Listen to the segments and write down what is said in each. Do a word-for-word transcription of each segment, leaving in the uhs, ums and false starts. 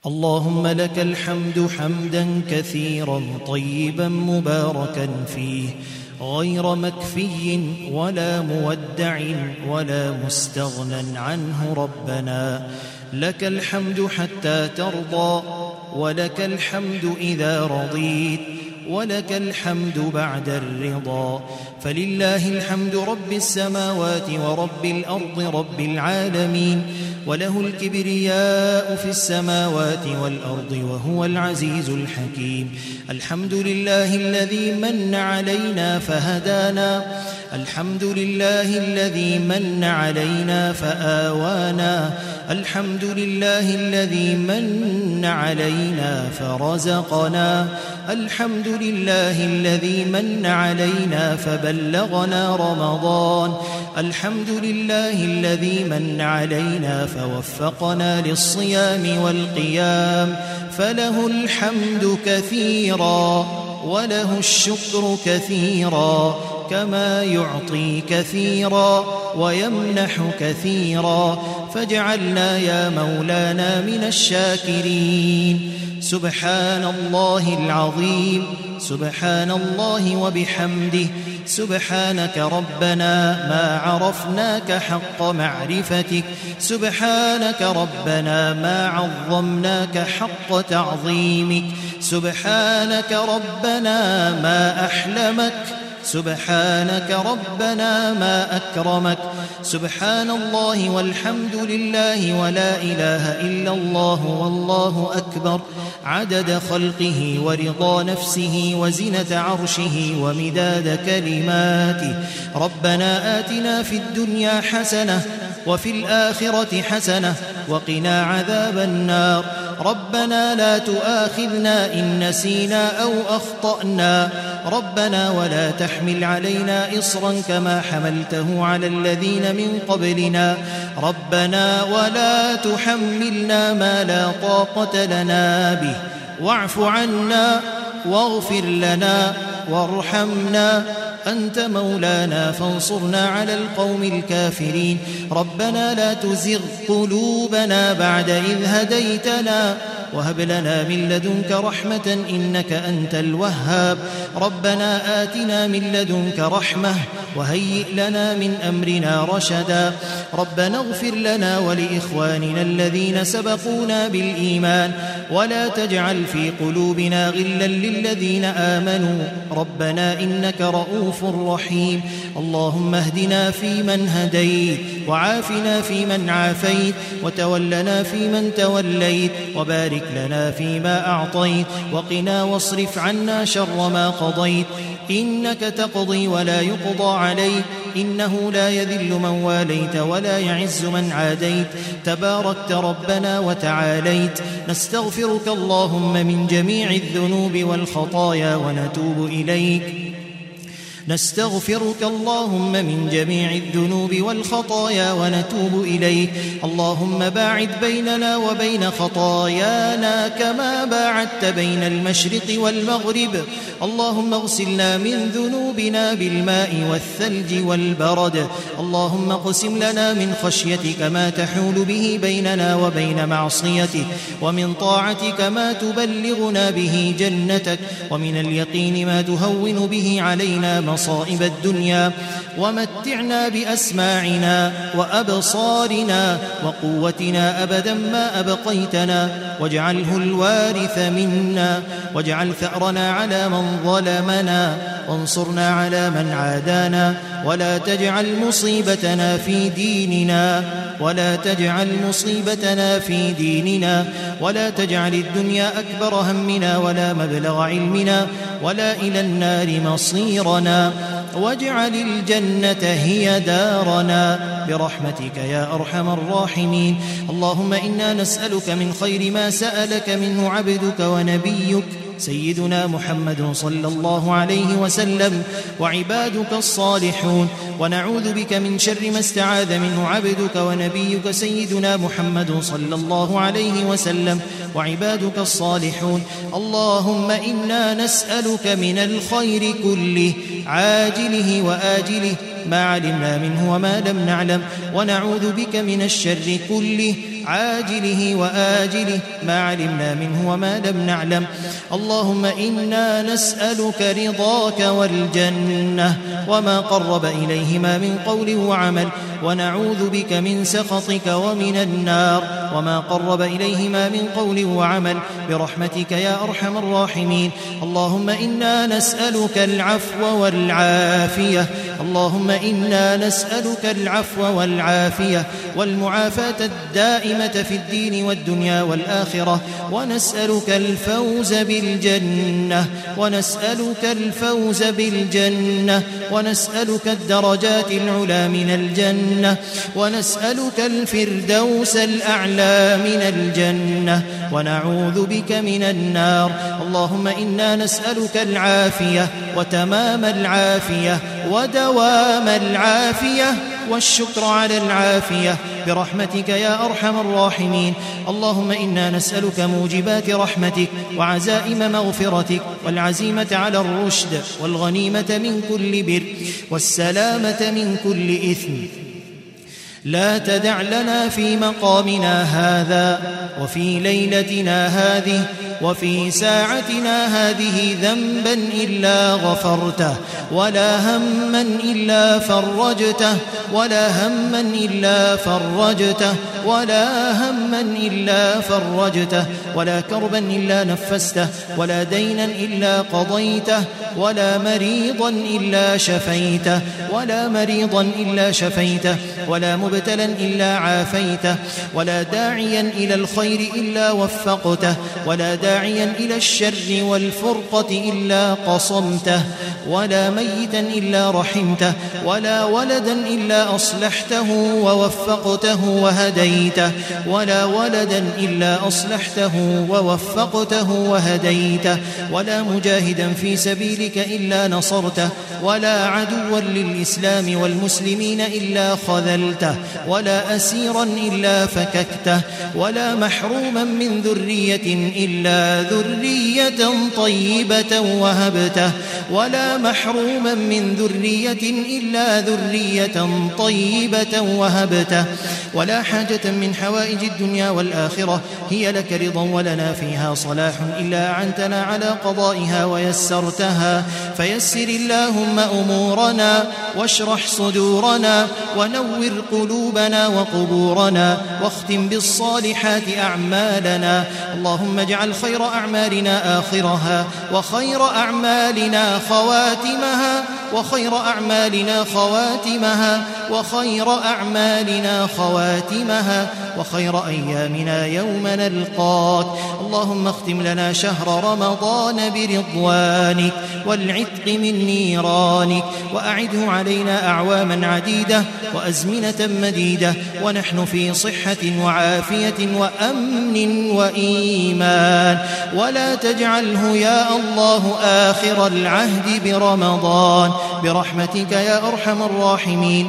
اللهم لك الحمد حمدا كثيرا طيبا مباركا فيه غير مكفي ولا مودع ولا مستغنى عنه. ربنا لك الحمد حتى ترضى، ولك الحمد إذا رضيت، ولك الحمد بعد الرضا. فلله الحمد رب السماوات ورب الأرض رب العالمين، وله الكبرياء في السماوات والأرض وهو العزيز الحكيم. الحمد لله الذي من علينا فهدانا، الحمد لله الذي من علينا فآوانا، الحمد لله الذي من علينا فرزقنا، الحمد لله الذي من علينا فبلغنا رمضان، الحمد لله الذي من علينا فوفقنا للصيام والقيام. فله الحمد كثيرا وله الشكر كثيرا، كما يعطي كثيرا ويمنح كثيرا. فاجعلنا يا مولانا من الشاكرين. سبحان الله العظيم، سبحان الله وبحمده، سبحانك ربنا ما عرفناك حق معرفتك، سبحانك ربنا ما عظمناك حق تعظيمك، سبحانك ربنا ما أحلمك، سبحانك ربنا ما أكرمك. سبحان الله والحمد لله ولا إله إلا الله والله أكبر، عدد خلقه ورضا نفسه وزنة عرشه ومداد كلماته. ربنا آتنا في الدنيا حسنة وفي الآخرة حسنة وقنا عذاب النار. ربنا لا تؤاخذنا إن نسينا أو أخطأنا، ربنا ولا تحمل علينا إصرا كما حملته على الذين من قبلنا، ربنا ولا تحملنا ما لا طاقة لنا به، واعف عنا واغفر لنا وارحمنا، أنت مولانا فانصرنا على القوم الكافرين. ربنا لا تزغ قلوبنا بعد إذ هديتنا وهب لنا من لدنك رحمة إنك أنت الوهاب. ربنا آتنا من لدنك رحمة وهيئ لنا من أمرنا رشدا. ربنا اغفر لنا ولإخواننا الذين سبقونا بالإيمان ولا تجعل في قلوبنا غلا للذين آمنوا ربنا إنك رؤوف رحيم. اللهم اهدنا فيمن هديت، وعافنا فيمن عافيت، وتولنا فيمن توليت، وبارك لنا فيما أعطيت، وقنا واصرف عنا شر ما قضيت، إنك تقضي ولا يقضى عليك، إنه لا يذل من واليت ولا يعز من عاديت، تباركت ربنا وتعاليت. نستغفرك اللهم من جميع الذنوب والخطايا ونتوب إليك، نستغفرك اللهم من جميع الذنوب والخطايا ونتوب إليك. اللهم باعد بيننا وبين خطايانا كما باعدت بين المشرق والمغرب. اللهم اغسلنا من ذنوبنا بالماء والثلج والبرد. اللهم اقسم لنا من خشيتك ما تحول به بيننا وبين معصيتك، ومن طاعتك ما تبلغنا به جنتك، ومن اليقين ما تهون به علينا مصائب الدنيا، ومتعنا بأسماعنا وأبصارنا وقوتنا أبدا ما أبقيتنا، واجعله الوارث منا، واجعل ثأرنا على من ظلمنا، وانصرنا على من عادانا، ولا تجعل مصيبتنا في ديننا، ولا تجعل مصيبتنا في ديننا، ولا تجعل الدنيا أكبر همنا ولا مبلغ علمنا ولا إلى النار مصيرنا، واجعل الجنة هي دارنا برحمتك يا أرحم الراحمين. اللهم إنا نسألك من خير ما سألك منه عبدك ونبيك سيدنا محمد صلى الله عليه وسلم وعبادك الصالحون، ونعوذ بك من شر ما استعاذ منه عبدك ونبيك سيدنا محمد صلى الله عليه وسلم وعبادك الصالحون. اللهم إنا نسألك من الخير كله عاجله وآجله ما علمنا منه وما لم نعلم، ونعوذ بك من الشر كله عاجله وآجله ما علمنا منه وما لم نعلم. اللهم إنا نسألك رضاك والجنة وما قرب إليهما من قول وعمل، ونعوذ بك من سخطك ومن النار وما قرب إليهما من قول وعمل برحمتك يا أرحم الراحمين. اللهم إنا نسألك العفو والعافية اللهم إنا نسألك العفو والعافية والمعافاة الدائمة في الدين والدنيا والآخرة، ونسألك الفوز بالجنة ونسألك الفوز بالجنة ونسألك الدرجات العلى من الجنة ونسألك الفردوس الأعلى من الجنة ونعوذ بك من النار. اللهم إنا نسألك العافية وتمام العافية ودوام العافية والشكر على العافية برحمتك يا أرحم الراحمين. اللهم إنا نسألك موجبات رحمتك وعزائم مغفرتك والعزيمة على الرشد والغنيمة من كل بر والسلامة من كل إثم. لا تدع لنا في مقامنا هذا وفي ليلتنا هذه وفي ساعتنا هذه ذنبا إلا غفرته ولا هما إلا فرجته ولا هما إلا فرجته ولا هما إلا فرجته ولا كربا إلا نفسته ولا دينا إلا قضيته ولا مريضا إلا شفيته ولا مريضا إلا شفيته ولا مبتلا إلا عافيته ولا داعيا إلى الخير إلا وفقته ولا داعيا إلى الشر والفرقة إلا قصمته ولا ميتا إلا رحمته ولا ولدا إلا أصلحته ووفقته وهديته ولا ولدا إلا أصلحته ووفقته وهديته ولا مجاهدا في سبيلك إلا نصرته ولا عدوا للإسلام والمسلمين إلا خذلته ولا أسيرا إلا فككته ولا محروما من ذرية إلا ذرية طيبة وهبته ولا محروما من ذرية إلا ذرية طيبة وهبته ولا حاجة من حوائج الدنيا والآخرة هي لك رضا ولنا فيها صلاح إلا أعنتنا على قضائها ويسرتها، فيسر اللهم أمورنا واشرح صدورنا ونور قلوبنا وقبورنا واختم بالصالحات أعمالنا. اللهم اجعل خير أعمالنا آخرها وخير أعمالنا خواتمها وخير أعمالنا خواتمها وخير أعمالنا خواتمها وخير أيامنا يوم نلقاك. اللهم اختم لنا شهر رمضان برضوانك والعتق من نيرانك وأعده علينا أعواما عديدة وأزمنة مديدة ونحن في صحة وعافية وأمن وإيمان، ولا تجعله يا الله آخر العهد برمضان برحمتك يا أرحم الراحمين.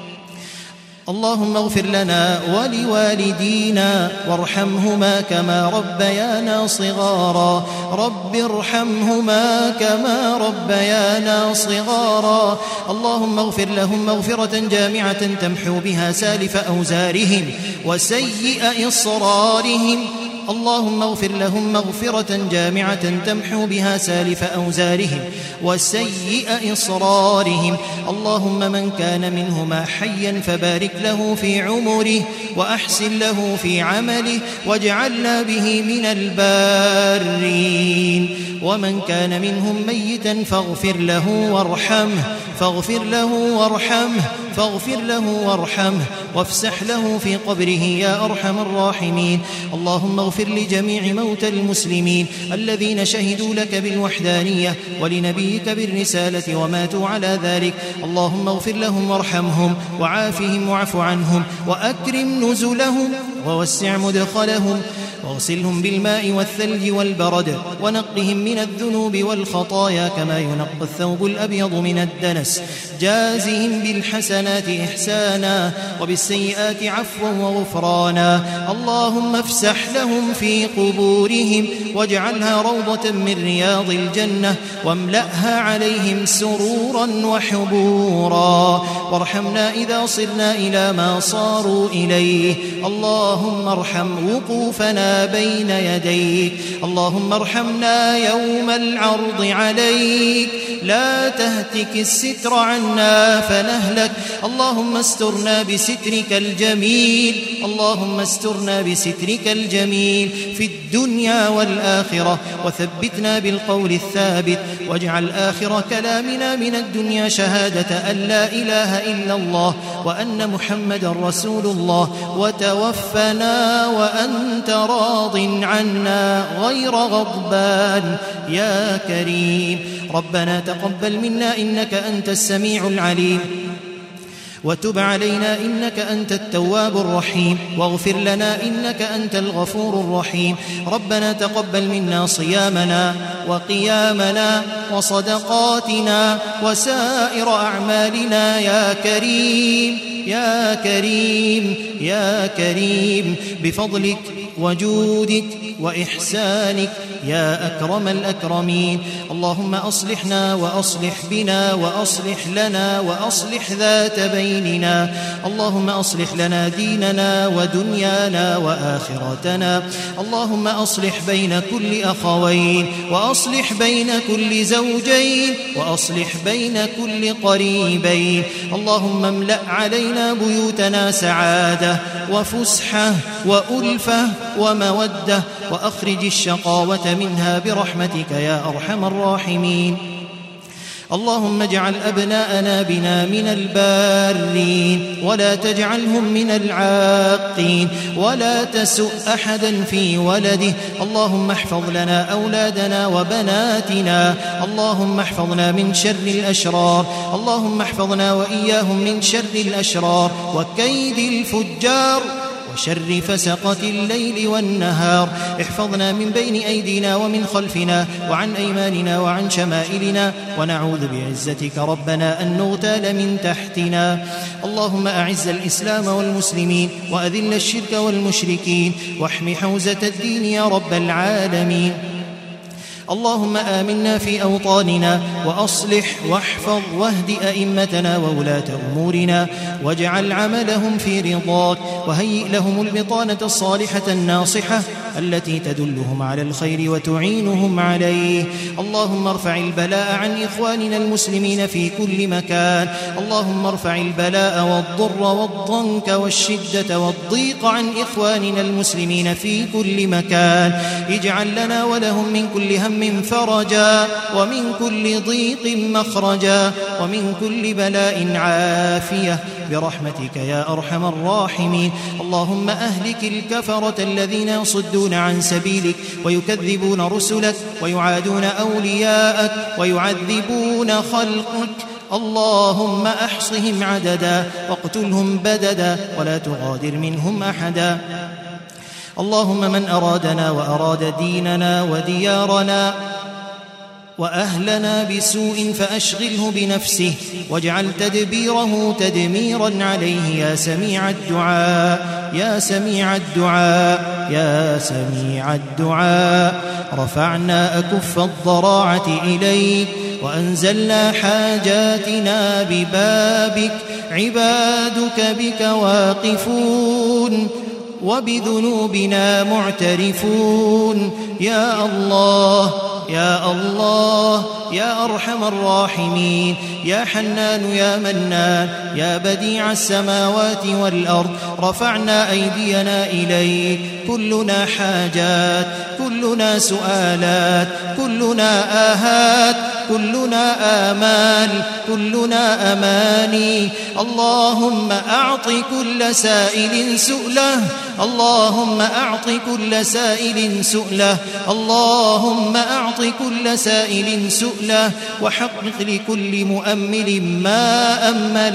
اللهم اغفر لنا ولوالدينا وارحمهما كما ربيانا صغارا. رب ارحمهما كما ربيانا صغارا. اللهم اغفر لهم مغفرة جامعة تمحو بها سالف أوزارهم وسيئ إصرارهم. اللهم اغفر لهم مغفرة جامعة تمحو بها سالف أوزارهم وسيئ إصرارهم. اللهم من كان منهما حيا فبارك له في عمره وأحسن له في عمله واجعلنا به من البارين. ومن كان منهم ميتا فاغفر له وارحمه فاغفر له وارحمه فاغفر له وارحمه وافسح له في قبره يا أرحم الراحمين. اللهم اغفر لجميع موتى المسلمين الذين شهدوا لك بالوحدانية ولنبيك بالرسالة وماتوا على ذلك. اللهم اغفر لهم وارحمهم وعافهم واعف عنهم وأكرم نزلهم ووسع مدخلهم واغسلهم بالماء والثلج والبرد ونقهم من الذنوب والخطايا كما ينقى الثوب الأبيض من الدنس. جازهم بالحسنات إحسانا وبالسيئات عفوا وغفرانا. اللهم افسح لهم في قبورهم واجعلها روضة من رياض الجنة واملأها عليهم سرورا وحبورا. وارحمنا إذا صرنا إلى ما صاروا إليه. اللهم ارحم وقوفنا بين يديك. اللهم ارحمنا يوم العرض عليك. لا تهتك الستر عنا فنهلك. اللهم استرنا بسترك الجميل. اللهم استرنا بسترك الجميل في الدنيا والآخرة وثبتنا بالقول الثابت. واجعل آخر كلامنا من الدنيا شهادة أن لا إله إلا الله وأن محمد رسول الله. وتوفنا وأنت راض عنا غير غضبان يا كريم. ربنا تقبل منا إنك أنت السميع العليم وتب علينا إنك أنت التواب الرحيم واغفر لنا إنك أنت الغفور الرحيم. ربنا تقبل منا صيامنا وقيامنا وصدقاتنا وسائر أعمالنا يا كريم يا كريم يا كريم بفضلك وجودك وإحسانك يا أكرم الأكرمين. اللهم أصلحنا وأصلح بنا وأصلح لنا وأصلح ذات بيننا. اللهم أصلح لنا ديننا ودنيانا وآخرتنا. اللهم أصلح بين كل أخوين وأصلح بين كل زوجين وأصلح بين كل قريبين. اللهم املأ علينا بيوتنا سعادة وفسحة وألفة ومودة وأخرج الشقاوة منها برحمتك يا أرحم الراحمين. اللهم اجعل أبناءنا بنا من البارين ولا تجعلهم من العاقين ولا تسؤ أحدا في ولده. اللهم احفظ لنا أولادنا وبناتنا. اللهم احفظنا من شر الأشرار. اللهم احفظنا وإياهم من شر الأشرار وكيد الفجار وشر فسقة الليل والنهار. احفظنا من بين أيدينا ومن خلفنا وعن أيماننا وعن شمائلنا ونعوذ بعزتك ربنا أن نغتال من تحتنا. اللهم أعز الإسلام والمسلمين وأذل الشرك والمشركين واحم حوزة الدين يا رب العالمين. اللهم آمنا في أوطاننا وأصلح واحفظ واهد أئمتنا وولاة أمورنا واجعل عملهم في رضاك وهيئ لهم البطانة الصالحة الناصحة التي تدلهم على الخير وتعينهم عليه. اللهم ارفع البلاء عن إخواننا المسلمين في كل مكان. اللهم ارفع البلاء والضر والضنك والشدة والضيق عن إخواننا المسلمين في كل مكان. اجعل لنا ولهم من كل هم فرجا ومن كل ضيق مخرجا ومن كل بلاء عافية برحمتك يا أرحم الراحمين. اللهم أهلك الكفرة الذين يصدون عن سبيلك ويكذبون رسلك ويعادون أولياءك ويعذبون خلقك. اللهم أحصهم عددا واقتلهم بددا ولا تغادر منهم أحدا. اللهم من أرادنا وأراد ديننا وديارنا وأهلنا بسوء فأشغله بنفسه واجعل تدبيره تدميرا عليه يا سميع الدعاء يا سميع الدعاء يا سميع الدعاء. رفعنا أكف الضراعة إليك وأنزلنا حاجاتنا ببابك. عبادك بك واقفون وبذنوبنا معترفون. يا الله يا الله يا أرحم الراحمين يا حنان يا منان يا بديع السماوات والأرض. رفعنا أيدينا إليك كلنا حاجات كلنا سؤالات كلنا آهات كلنا آمال كلنا أماني. اللهم أعط كل سائل سؤله. اللهم أعط كل سائل سؤله. اللهم أعط كل سائل سؤله وحقق لكل مؤمل ما أمله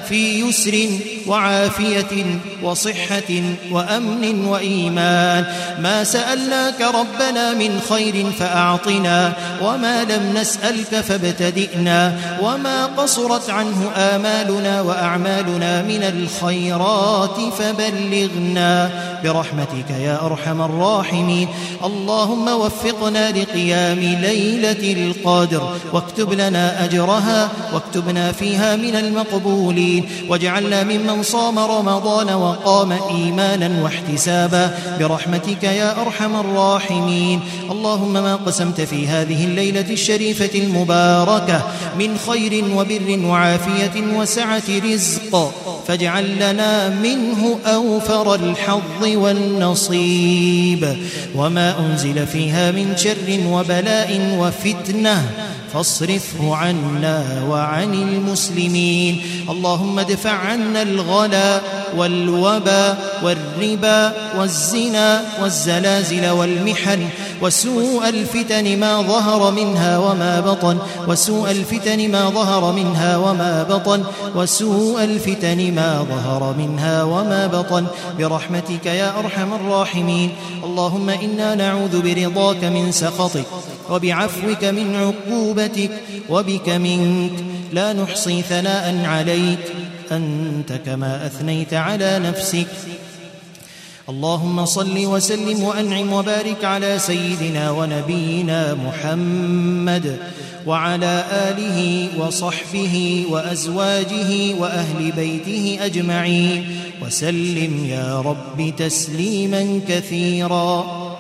في يسر وعافية وصحة وأمن وإيمان. ما سألناك ربنا من خير فأعطنا، وما لم نسألك فابتدئنا، وما قصرت عنه آمالنا وأعمالنا من الخيرات فبلغنا برحمتك يا أرحم الراحمين. اللهم وفقنا لقيام ليلة القدر، واكتب لنا أجرها، واكتبنا فيها من المقبولين، واجعلنا ممن صام رمضان وقام إيمانا واحتسابا برحمتك يا أرحم الراحمين. اللهم ما قسمت في هذه الليلة الشريفة المباركة من خير وبر وعافية وسعة رزق فاجعل لنا منه أوفر الحظ والنصيب، وما أنزل فيها من شر وبلاء وفتنة فاصرفه عنا وعن المسلمين. اللهم ادفع عنا الغلا والوبا والربا والزنا والزلازل والمحن وسوء الفتن ما ظهر منها وما بطن وسوء الفتن ما ظهر منها وما بطن وسوء الفتن ما ظهر منها وما بطن برحمتك يا أرحم الراحمين. اللهم إنا نعوذ برضاك من سخطك، وبعفوك من عقوبتك، وبك منك، لا نحصي ثناء عليك أنت كما أثنيت على نفسك. اللهم صل وسلم وأنعم وبارك على سيدنا ونبينا محمد وعلى آله وصحبه وأزواجه وأهل بيته أجمعين، وسلم يا رب تسليما كثيرا.